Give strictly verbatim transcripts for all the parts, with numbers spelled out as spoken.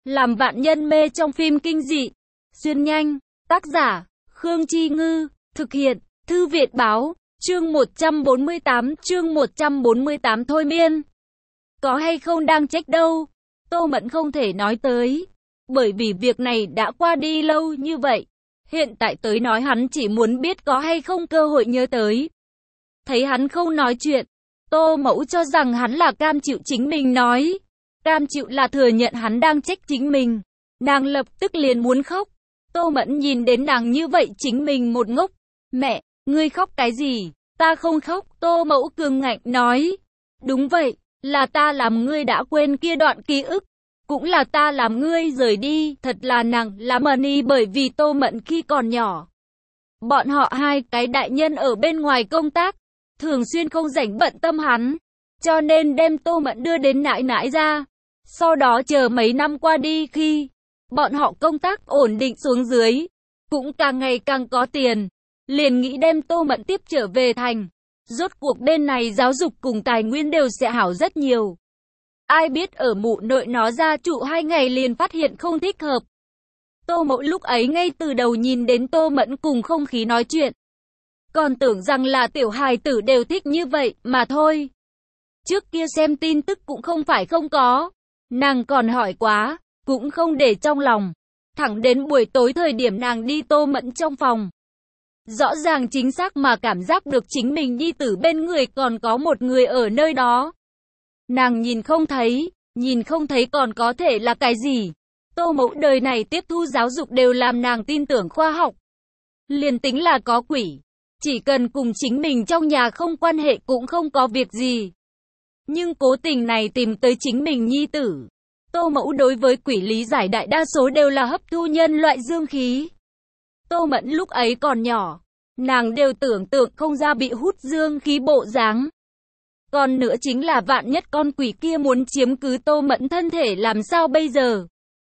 Làm vạn nhân mê trong phim kinh dị. Xuyên nhanh. Tác giả, Khương Chi Ngư. Thực hiện, Thư viện báo. Chương một trăm bốn mươi tám, chương một trăm bốn mươi tám thôi miên. Có hay không đang trách đâu. Tô Mẫn không thể nói tới. Bởi vì việc này đã qua đi lâu như vậy. Hiện tại tới nói hắn chỉ muốn biết có hay không cơ hội nhớ tới. Thấy hắn không nói chuyện, Tô Mẫu cho rằng hắn là cam chịu chính mình nói. Cam chịu là thừa nhận hắn đang trách chính mình. Nàng lập tức liền muốn khóc. Tô Mẫn nhìn đến nàng như vậy chính mình một ngốc. Mẹ, ngươi khóc cái gì? Ta không khóc. Tô Mẫu cường ngạnh nói. Đúng vậy, là ta làm ngươi đã quên kia đoạn ký ức. Cũng là ta làm ngươi rời đi. Thật là nàng làm mờ ni bởi vì Tô Mẫn khi còn nhỏ. Bọn họ hai cái đại nhân ở bên ngoài công tác. Thường xuyên không rảnh bận tâm hắn. Cho nên đem Tô Mẫn đưa đến nãi nãi ra. Sau đó chờ mấy năm qua đi khi bọn họ công tác ổn định xuống dưới. Cũng càng ngày càng có tiền. Liền nghĩ đem Tô Mẫn tiếp trở về thành. Rốt cuộc bên này giáo dục cùng tài nguyên đều sẽ hảo rất nhiều. Ai biết ở mụ nội nó ra trụ hai ngày liền phát hiện không thích hợp. Tô Mẫu lúc ấy ngay từ đầu nhìn đến Tô Mẫn cùng không khí nói chuyện. Còn tưởng rằng là tiểu hài tử đều thích như vậy mà thôi. Trước kia xem tin tức cũng không phải không có. Nàng còn hỏi quá, cũng không để trong lòng. Thẳng đến buổi tối thời điểm nàng đi Tô Mẫn trong phòng. Rõ ràng chính xác mà cảm giác được chính mình nhi tử bên người còn có một người ở nơi đó. Nàng nhìn không thấy, nhìn không thấy còn có thể là cái gì. Tô Mẫu đời này tiếp thu giáo dục đều làm nàng tin tưởng khoa học. Liền tính là có quỷ, chỉ cần cùng chính mình trong nhà không quan hệ cũng không có việc gì. Nhưng cố tình này tìm tới chính mình nhi tử. Tô Mẫu đối với quỷ lý giải đại đa số đều là hấp thu nhân loại dương khí. Tô Mẫn lúc ấy còn nhỏ, nàng đều tưởng tượng không ra bị hút dương khí bộ dáng. Còn nữa chính là vạn nhất con quỷ kia muốn chiếm cứ Tô Mẫn thân thể làm sao bây giờ.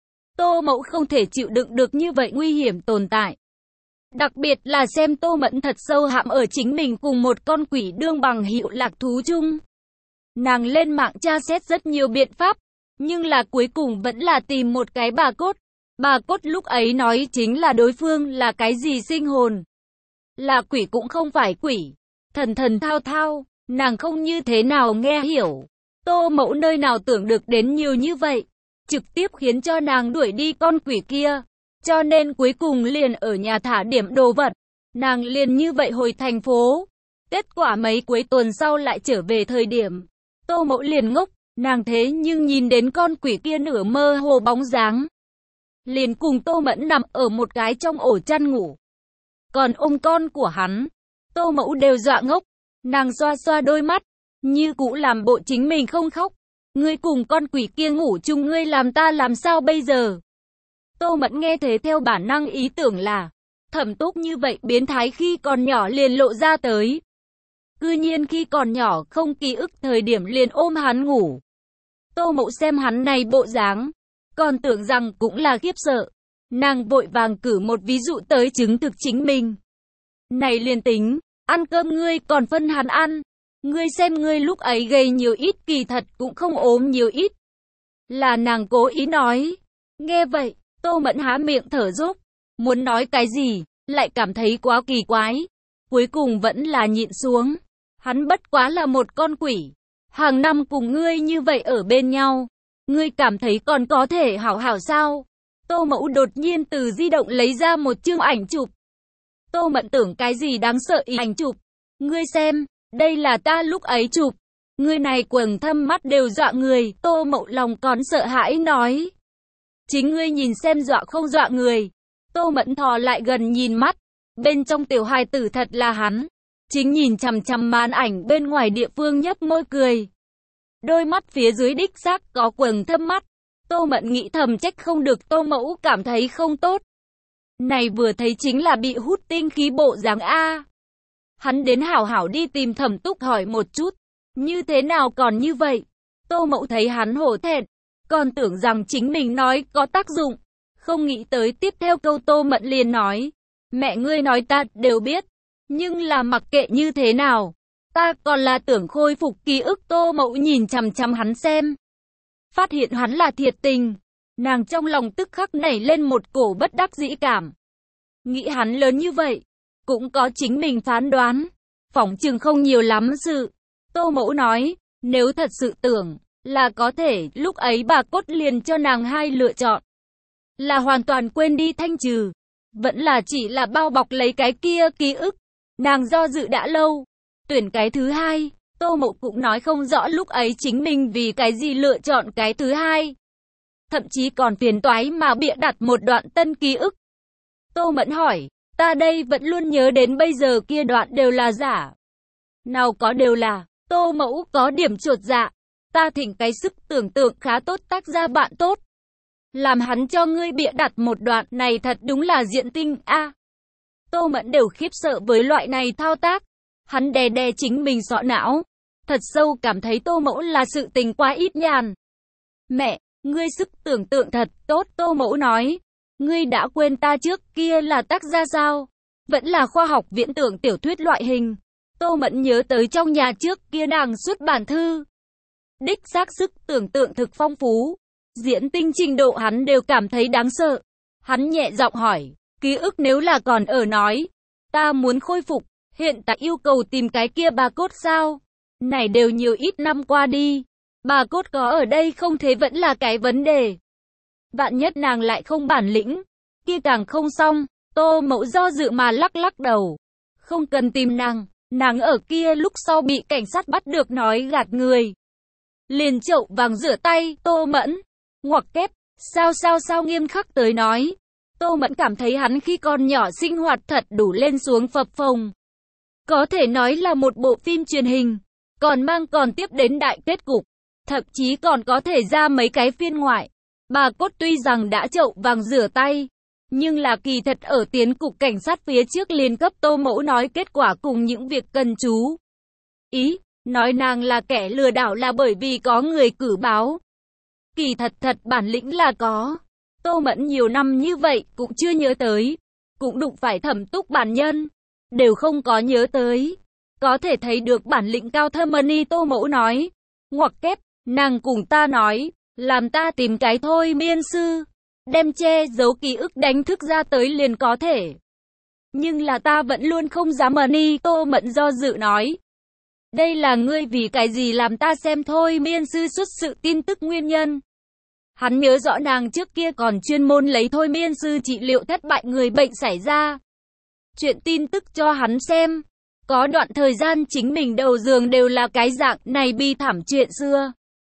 Tô Mẫu không thể chịu đựng được như vậy nguy hiểm tồn tại. Đặc biệt là xem Tô Mẫn thật sâu hãm ở chính mình cùng một con quỷ đương bằng hiệu lạc thú chung. Nàng lên mạng tra xét rất nhiều biện pháp, nhưng là cuối cùng vẫn là tìm một cái bà cốt. Bà cốt lúc ấy nói chính là đối phương là cái gì sinh hồn. Là quỷ cũng không phải quỷ. Thần thần thao thao, nàng không như thế nào nghe hiểu. Tô Mẫu nơi nào tưởng được đến nhiều như vậy. Trực tiếp khiến cho nàng đuổi đi con quỷ kia. Cho nên cuối cùng liền ở nhà thả điểm đồ vật. Nàng liền như vậy hồi thành phố. Kết quả mấy cuối tuần sau lại trở về thời điểm. Tô Mẫu liền ngốc. Nàng thế nhưng nhìn đến con quỷ kia nửa mơ hồ bóng dáng. Liền cùng Tô Mẫn nằm ở một cái trong ổ chăn ngủ. Còn ôm con của hắn, Tô Mẫu đều dọa ngốc. Nàng xoa xoa đôi mắt, như cũ làm bộ chính mình không khóc. Ngươi cùng con quỷ kia ngủ chung, ngươi làm ta làm sao bây giờ? Tô Mẫn nghe thế theo bản năng ý tưởng là Thẩm Túc như vậy biến thái khi còn nhỏ liền lộ ra tới. Cư nhiên khi còn nhỏ không ký ức thời điểm liền ôm hắn ngủ. Tô Mẫu xem hắn này bộ dáng, còn tưởng rằng cũng là khiếp sợ. Nàng vội vàng cử một ví dụ tới chứng thực chính mình. Này liền tính, ăn cơm ngươi còn phân hắn ăn. Ngươi xem ngươi lúc ấy gầy nhiều ít, kỳ thật cũng không ốm nhiều ít. Là nàng cố ý nói. Nghe vậy, Tô Mẫn há miệng thở dốc. Muốn nói cái gì, lại cảm thấy quá kỳ quái. Cuối cùng vẫn là nhịn xuống. Hắn bất quá là một con quỷ. Hàng năm cùng ngươi như vậy ở bên nhau. Ngươi cảm thấy còn có thể hảo hảo sao? Tô Mẫu đột nhiên từ di động lấy ra một chương ảnh chụp. Tô Mẫn tưởng cái gì đáng sợ ý ảnh chụp. Ngươi xem, đây là ta lúc ấy chụp. Ngươi này quầng thâm mắt đều dọa người. Tô Mẫu lòng còn sợ hãi nói. Chính ngươi nhìn xem dọa không dọa người. Tô Mẫn thò lại gần nhìn mắt. Bên trong tiểu hài tử thật là hắn. Chính nhìn chằm chằm màn ảnh bên ngoài địa phương nhấp môi cười. Đôi mắt phía dưới đích xác có quầng thâm mắt. Tô Mẫn nghĩ thầm trách không được Tô Mẫu cảm thấy không tốt. Này vừa thấy chính là bị hút tinh khí bộ dáng A. Hắn đến hảo hảo đi tìm Thẩm Túc hỏi một chút. Như thế nào còn như vậy? Tô Mẫu thấy hắn hổ thẹn. Còn tưởng rằng chính mình nói có tác dụng. Không nghĩ tới tiếp theo câu Tô Mẫn liền nói. Mẹ ngươi nói ta đều biết. Nhưng là mặc kệ như thế nào. Ta còn là tưởng khôi phục ký ức. Tô Mẫu nhìn chằm chằm hắn xem. Phát hiện hắn là thiệt tình. Nàng trong lòng tức khắc nảy lên một cổ bất đắc dĩ cảm. Nghĩ hắn lớn như vậy, cũng có chính mình phán đoán, phỏng chừng không nhiều lắm sự. Tô Mẫu nói, nếu thật sự tưởng là có thể, lúc ấy bà cốt liền cho nàng hai lựa chọn. Là hoàn toàn quên đi thanh trừ, vẫn là chỉ là bao bọc lấy cái kia ký ức. Nàng do dự đã lâu, tuyển cái thứ hai. Tô Mẫu cũng nói không rõ lúc ấy chính mình vì cái gì lựa chọn cái thứ hai. Thậm chí còn phiền toái mà bịa đặt một đoạn tân ký ức. Tô Mẫn hỏi, ta đây vẫn luôn nhớ đến bây giờ kia đoạn đều là giả. Nào có đều là, Tô Mẫu có điểm chuột dạ. Ta thỉnh cái sức tưởng tượng khá tốt tác gia bạn tốt. Làm hắn cho ngươi bịa đặt một đoạn này thật đúng là diện tinh a. À, Tô Mẫn đều khiếp sợ với loại này thao tác. Hắn đè đè chính mình sọ não. Thật sâu cảm thấy Tô Mẫu là sự tình quá ít nhàn. Mẹ, ngươi sức tưởng tượng thật tốt, Tô Mẫu nói. Ngươi đã quên ta trước kia là tác gia sao? Vẫn là khoa học viễn tưởng tiểu thuyết loại hình. Tô Mẫn nhớ tới trong nhà trước kia nàng xuất bản thư. Đích xác sức tưởng tượng thực phong phú. Diễn tinh trình độ hắn đều cảm thấy đáng sợ. Hắn nhẹ giọng hỏi, ký ức nếu là còn ở nói. Ta muốn khôi phục, hiện tại yêu cầu tìm cái kia bà cốt sao? Này đều nhiều ít năm qua đi. Bà cốt có ở đây không thế vẫn là cái vấn đề. Vạn nhất nàng lại không bản lĩnh, kia càng không xong. Tô Mẫu do dự mà lắc lắc đầu. Không cần tìm nàng, nàng ở kia lúc sau bị cảnh sát bắt được nói gạt người. Liền chậu vàng rửa tay, Tô Mẫn. Ngoặc kép, sao sao sao nghiêm khắc tới nói. Tô Mẫn cảm thấy hắn khi còn nhỏ sinh hoạt thật đủ lên xuống phập phồng. Có thể nói là một bộ phim truyền hình, còn mang còn tiếp đến đại kết cục. Thậm chí còn có thể ra mấy cái phiên ngoại. Bà cốt tuy rằng đã chậu vàng rửa tay, nhưng là kỳ thật ở tiến cục cảnh sát phía trước liên cấp Tô Mẫu nói kết quả cùng những việc cần chú ý. Nói nàng là kẻ lừa đảo là bởi vì có người cử báo. Kỳ thật thật bản lĩnh là có. Tô Mẫn nhiều năm như vậy cũng chưa nhớ tới. Cũng đụng phải Thẩm Túc bản nhân, đều không có nhớ tới. Có thể thấy được bản lĩnh cao thâm mani. Tô Mẫu nói. Ngoặc kép, nàng cùng ta nói, làm ta tìm cái thôi miên sư, đem che giấu ký ức đánh thức ra tới liền có thể. Nhưng là ta vẫn luôn không dám mani. Tô Mẫn do dự nói. Đây là ngươi vì cái gì làm ta xem thôi miên sư xuất sự tin tức nguyên nhân. Hắn nhớ rõ nàng trước kia còn chuyên môn lấy thôi miên sư trị liệu thất bại người bệnh xảy ra. Chuyện tin tức cho hắn xem. Có đoạn thời gian chính mình đầu giường đều là cái dạng này bi thảm chuyện xưa.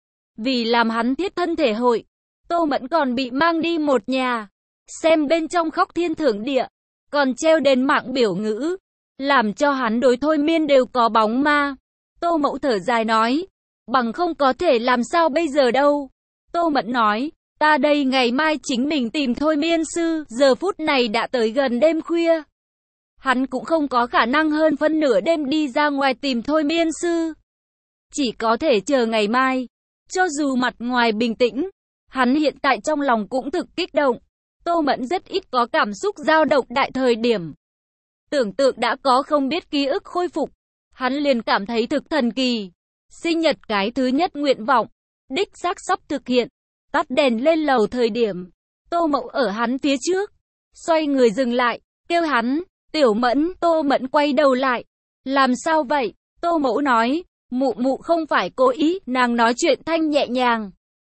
Vì làm hắn thiết thân thể hội, Tô Mẫn còn bị mang đi một nhà. Xem bên trong khóc thiên thượng địa, còn treo đến mạng biểu ngữ. Làm cho hắn đối thôi miên đều có bóng ma. Tô Mẫu thở dài nói, bằng không có thể làm sao bây giờ đâu. Tô Mẫn nói, ta đây ngày mai chính mình tìm thôi miên sư, giờ phút này đã tới gần đêm khuya. Hắn cũng không có khả năng hơn phân nửa đêm đi ra ngoài tìm thôi miên sư. Chỉ có thể chờ ngày mai. Cho dù mặt ngoài bình tĩnh, hắn hiện tại trong lòng cũng thực kích động. Tô Mẫn rất ít có cảm xúc dao động đại thời điểm. Tưởng tượng đã có không biết ký ức khôi phục. Hắn liền cảm thấy thực thần kỳ. Sinh nhật cái thứ nhất nguyện vọng, đích xác sắp thực hiện. Tắt đèn lên lầu thời điểm, Tô Mẫu ở hắn phía trước, xoay người dừng lại, kêu hắn, Tiểu Mẫn. Tô Mẫn quay đầu lại. Làm sao vậy? Tô Mẫu nói, mụ mụ không phải cố ý. Nàng nói chuyện thanh nhẹ nhàng.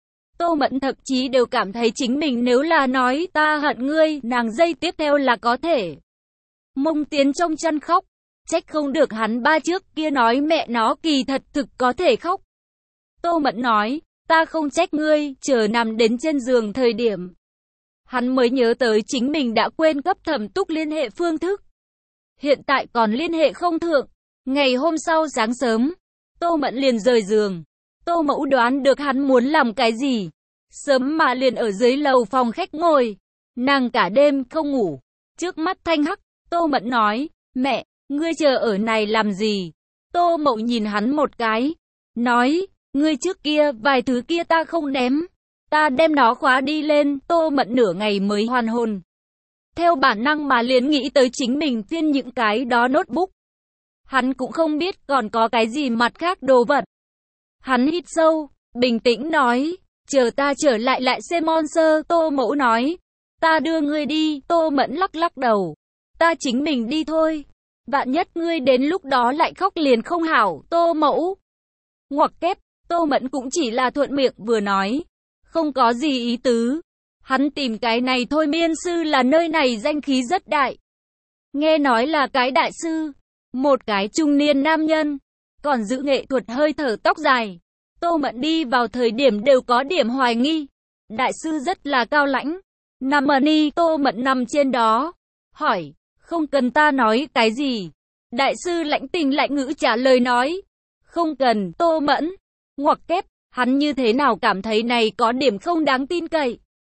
Tô Mẫn thậm chí đều cảm thấy chính mình nếu là nói ta hận ngươi, nàng giây tiếp theo là có thể mông tiến trong chăn khóc. Trách không được hắn ba trước kia nói mẹ nó kỳ thật thực có thể khóc. Tô Mẫn nói, ta không trách ngươi. Chờ nằm đến trên giường thời điểm, hắn mới nhớ tới chính mình đã quên cấp Thẩm Túc liên hệ phương thức. Hiện tại còn liên hệ không thượng. Ngày hôm sau sáng sớm, Tô Mẫn liền rời giường. Tô Mẫu đoán được hắn muốn làm cái gì. Sớm mà liền ở dưới lầu phòng khách ngồi. Nàng cả đêm không ngủ. Trước mắt thanh hắc, Tô Mẫn nói, mẹ, ngươi chờ ở này làm gì? Tô Mậu nhìn hắn một cái. Nói, ngươi trước kia vài thứ kia ta không ném. Ta đem nó khóa đi lên. Tô Mẫn nửa ngày mới hoàn hồn. Theo bản năng mà liền nghĩ tới chính mình phiên những cái đó notebook. Hắn cũng không biết còn có cái gì mặt khác đồ vật. Hắn hít sâu, bình tĩnh nói, chờ ta trở lại lại xem monster, Tô Mẫu nói. Ta đưa ngươi đi, Tô Mẫn lắc lắc đầu. Ta chính mình đi thôi. Vạn nhất ngươi đến lúc đó lại khóc liền không hảo, Tô Mẫu. Ngoặc kép, Tô Mẫn cũng chỉ là thuận miệng vừa nói. Không có gì ý tứ. Hắn tìm cái này thôi miên sư là nơi này danh khí rất đại. Nghe nói là cái đại sư. Một cái trung niên nam nhân. Còn giữ nghệ thuật hơi thở tóc dài. Tô Mẫn đi vào thời điểm đều có điểm hoài nghi. Đại sư rất là cao lãnh. Nằm ở ni, Tô Mẫn nằm trên đó. Hỏi, không cần ta nói cái gì. Đại sư lãnh tình lạnh ngữ trả lời nói. Không cần, Tô Mẫn. Ngoặc kép, hắn như thế nào cảm thấy này có điểm không đáng tin cậy.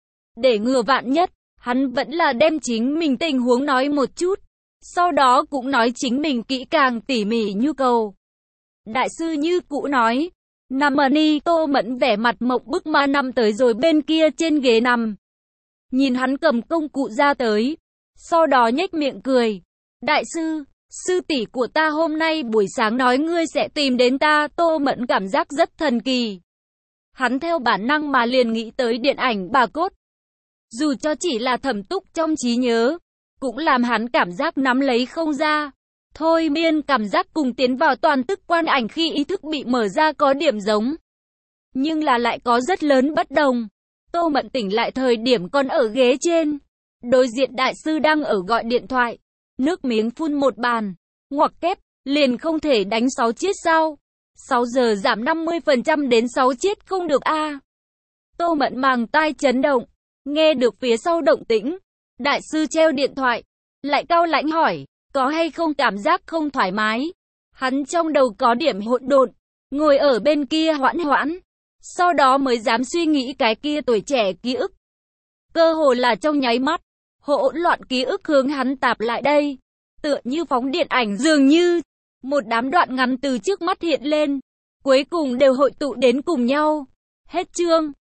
Để ngừa vạn nhất, hắn vẫn là đem chính mình tình huống nói một chút. Sau đó cũng nói chính mình kỹ càng tỉ mỉ nhu cầu. Đại sư như cũ nói. Nằm ở ni, Tô Mẫn vẻ mặt mộng bức mà nằm tới rồi bên kia trên ghế nằm. Nhìn hắn cầm công cụ ra tới. Sau đó nhếch miệng cười. Đại sư, sư tỷ của ta hôm nay buổi sáng nói ngươi sẽ tìm đến ta, Tô Mẫn cảm giác rất thần kỳ. Hắn theo bản năng mà liền nghĩ tới điện ảnh Bà Cốt. Dù cho chỉ là thẩm túc trong trí nhớ, cũng làm hắn cảm giác nắm lấy không ra. Thôi miên cảm giác cùng tiến vào toàn tức quan ảnh khi ý thức bị mở ra có điểm giống. Nhưng là lại có rất lớn bất đồng. Tô Mẫn tỉnh lại thời điểm còn ở ghế trên. Đối diện đại sư đang ở gọi điện thoại. Nước miếng phun một bàn. Ngoặc kép, liền không thể đánh sáu chiết sao? sáu giờ giảm năm mươi phần trăm đến sáu chiết không được a à. Tô Mẫn màng tai chấn động. Nghe được phía sau động tĩnh. Đại sư treo điện thoại. Lại cao lãnh hỏi. Có hay không cảm giác không thoải mái? Hắn trong đầu có điểm hỗn độn. Ngồi ở bên kia hoãn hoãn. Sau đó mới dám suy nghĩ cái kia tuổi trẻ ký ức. Cơ hồ là trong nháy mắt. Hỗn loạn ký ức hướng hắn tạp lại đây. Tựa như phóng điện ảnh dường như. Một đám đoạn ngắn từ trước mắt hiện lên. Cuối cùng đều hội tụ đến cùng nhau. Hết chương.